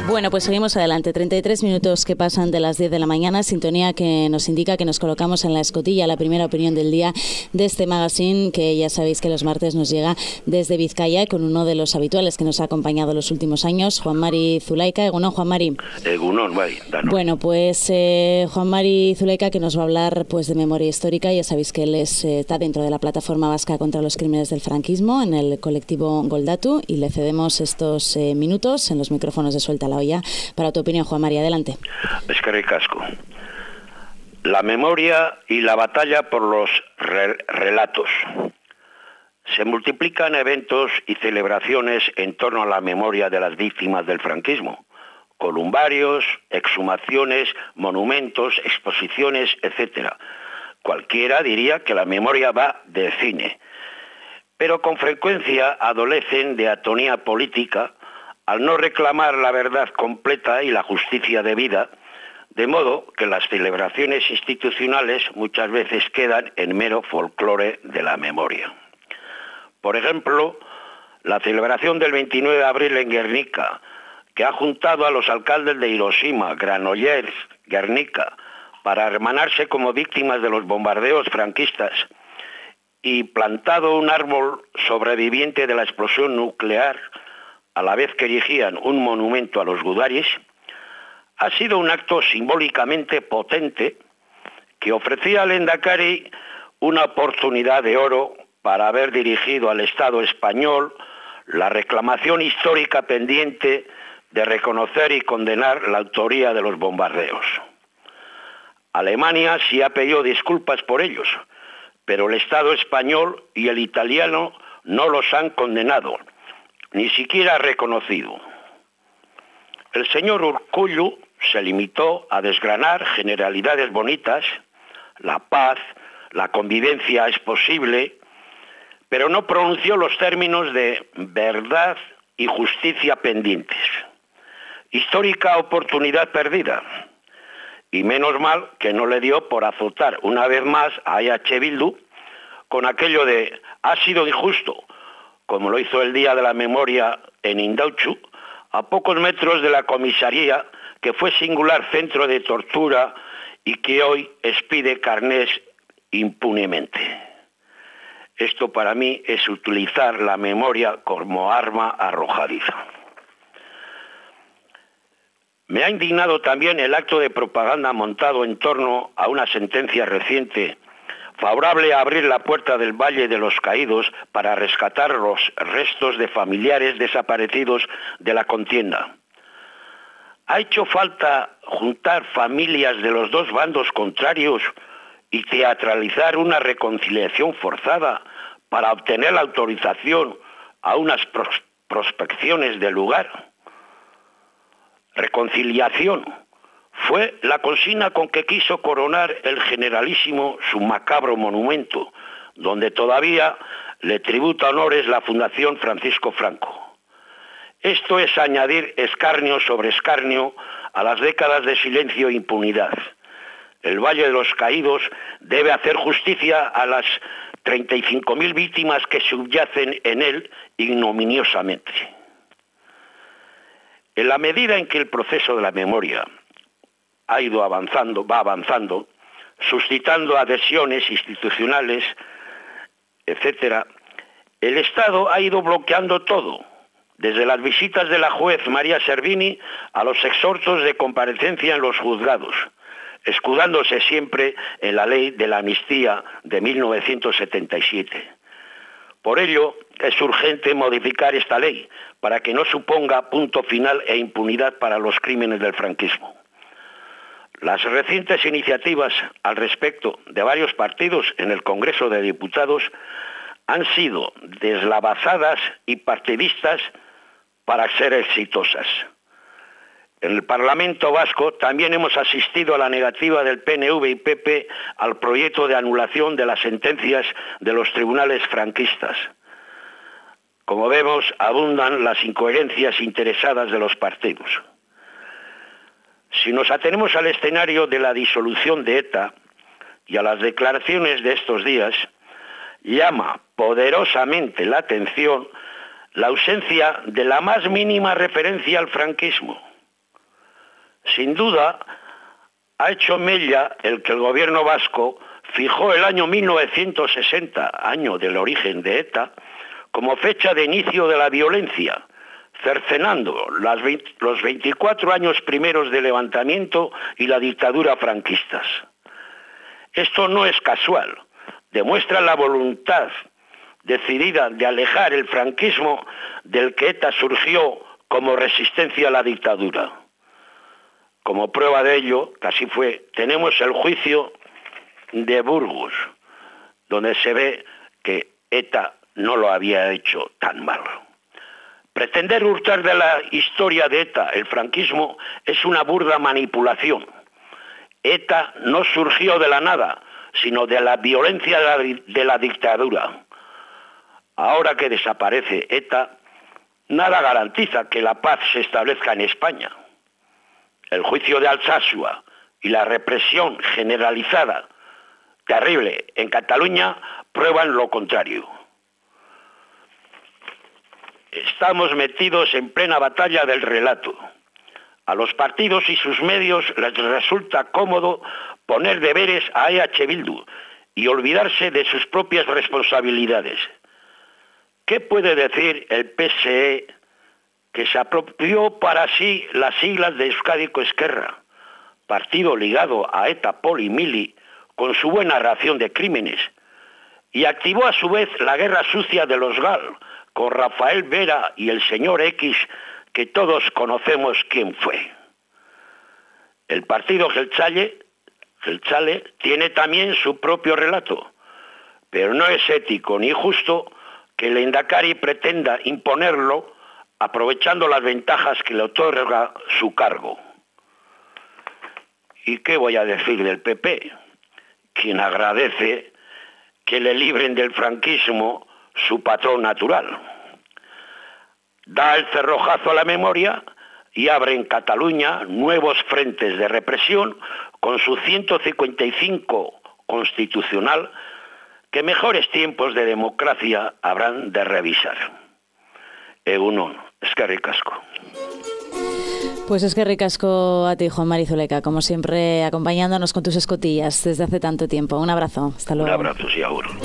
Bueno, pues seguimos adelante. 33 minutos que pasan de las 10 de la mañana, sintonía que nos indica que nos colocamos en la escotilla, la primera opinión del día de este magazine, que ya sabéis que los martes nos llega desde Vizcaya, con uno de los habituales que nos ha acompañado los últimos años, Juan Mari Zulaika. Egunon, Juan Mari. Egunon, bai, danos. Bueno, pues Juan Mari Zulaika, que nos va a hablar pues de memoria histórica. Ya sabéis que él está dentro de la Plataforma Vasca contra los Crímenes del Franquismo, en el colectivo Goldatu, y le cedemos estos minutos en los micrófonos de Suelta la Olla para tu opinión, Juan Mari. Adelante. Eskerrik asko. La memoria y la batalla por los relatos. Se multiplican eventos y celebraciones en torno a la memoria de las víctimas del franquismo. Columbarios, exhumaciones, monumentos, exposiciones, etc. Cualquiera diría que la memoria va de cine. Pero con frecuencia adolecen de atonía política al no reclamar la verdad completa y la justicia debida, de modo que las celebraciones institucionales muchas veces quedan en mero folclore de la memoria. Por ejemplo, la celebración del 29 de abril en Guernica, que ha juntado a los alcaldes de Hiroshima, Granollers, Guernica, para hermanarse como víctimas de los bombardeos franquistas, y plantado un árbol sobreviviente de la explosión nuclear, a la vez que erigían un monumento a los gudaris, ha sido un acto simbólicamente potente que ofrecía al Endacari una oportunidad de oro para haber dirigido al Estado español la reclamación histórica pendiente de reconocer y condenar la autoría de los bombardeos. Alemania sí ha pedido disculpas por ellos, pero el Estado español y el italiano no los han condenado, ni siquiera reconocido. El señor Urkullu se limitó a desgranar generalidades bonitas, la paz, la convivencia es posible, pero no pronunció los términos de verdad y justicia pendientes. Histórica oportunidad perdida. Y menos mal que no le dio por azotar una vez más a EH Bildu con aquello de ha sido injusto, como lo hizo el Día de la Memoria en Indautxu, a pocos metros de la comisaría, que fue singular centro de tortura y que hoy expide carnés impunemente. Esto para mí es utilizar la memoria como arma arrojadiza. Me ha indignado también el acto de propaganda montado en torno a una sentencia reciente favorable a abrir la puerta del Valle de los Caídos para rescatar los restos de familiares desaparecidos de la contienda. ¿Ha hecho falta juntar familias de los dos bandos contrarios y teatralizar una reconciliación forzada para obtener la autorización a unas prospecciones del lugar? Reconciliación fue la consigna con que quiso coronar el generalísimo su macabro monumento, donde todavía le tributa honores la Fundación Francisco Franco. Esto es añadir escarnio sobre escarnio a las décadas de silencio e impunidad. El Valle de los Caídos debe hacer justicia a las 35.000 víctimas que subyacen en él ignominiosamente. En la medida en que el proceso de la memoria va avanzando, suscitando adhesiones institucionales, etc., el Estado ha ido bloqueando todo, desde las visitas de la juez María Servini a los exhortos de comparecencia en los juzgados, escudándose siempre en la ley de la amnistía de 1977. Por ello, es urgente modificar esta ley para que no suponga punto final e impunidad para los crímenes del franquismo. Las recientes iniciativas al respecto de varios partidos en el Congreso de Diputados han sido deslavazadas y partidistas para ser exitosas. En el Parlamento Vasco también hemos asistido a la negativa del PNV y PP al proyecto de anulación de las sentencias de los tribunales franquistas. Como vemos, abundan las incoherencias interesadas de los partidos. Si nos atenemos al escenario de la disolución de ETA y a las declaraciones de estos días, llama poderosamente la atención la ausencia de la más mínima referencia al franquismo. Sin duda, ha hecho mella el que el gobierno vasco fijó el año 1960, año del origen de ETA, como fecha de inicio de la violencia, cercenando los 24 años primeros de levantamiento y la dictadura franquistas. Esto no es casual, demuestra la voluntad decidida de alejar el franquismo del que ETA surgió como resistencia a la dictadura. Como prueba de ello, que así fue, tenemos el juicio de Burgos, donde se ve que ETA no lo había hecho tan mal. Pretender hurtar de la historia de ETA el franquismo es una burda manipulación. ETA no surgió de la nada, sino de la violencia de la dictadura. Ahora que desaparece ETA, nada garantiza que la paz se establezca en España. El juicio de Alsasua y la represión generalizada, terrible, en Cataluña, prueban lo contrario. Estamos metidos en plena batalla del relato. A los partidos y sus medios les resulta cómodo poner deberes a EH Bildu y olvidarse de sus propias responsabilidades. ¿Qué puede decir el PSE, que se apropió para sí las siglas de Euskadi Ezkerra, partido ligado a ETA, Pol y Mili, con su buena ración de crímenes, y activó a su vez la guerra sucia de los GAL, con Rafael Vera y el señor X, que todos conocemos quién fue? El partido Jeltzale tiene también su propio relato, pero no es ético ni justo que el Lehendakari pretenda imponerlo aprovechando las ventajas que le otorga su cargo. ¿Y qué voy a decir del PP? Quien agradece que le libren del franquismo su patrón natural. Da el cerrojazo a la memoria y abre en Cataluña nuevos frentes de represión con su 155 constitucional que mejores tiempos de democracia habrán de revisar. Egunon, eskerrik asko. Pues eskerrik asko a ti, Juan Mari Zuleika, como siempre acompañándonos con tus escotillas desde hace tanto tiempo. Un abrazo, hasta luego. Un abrazo, sí, agur.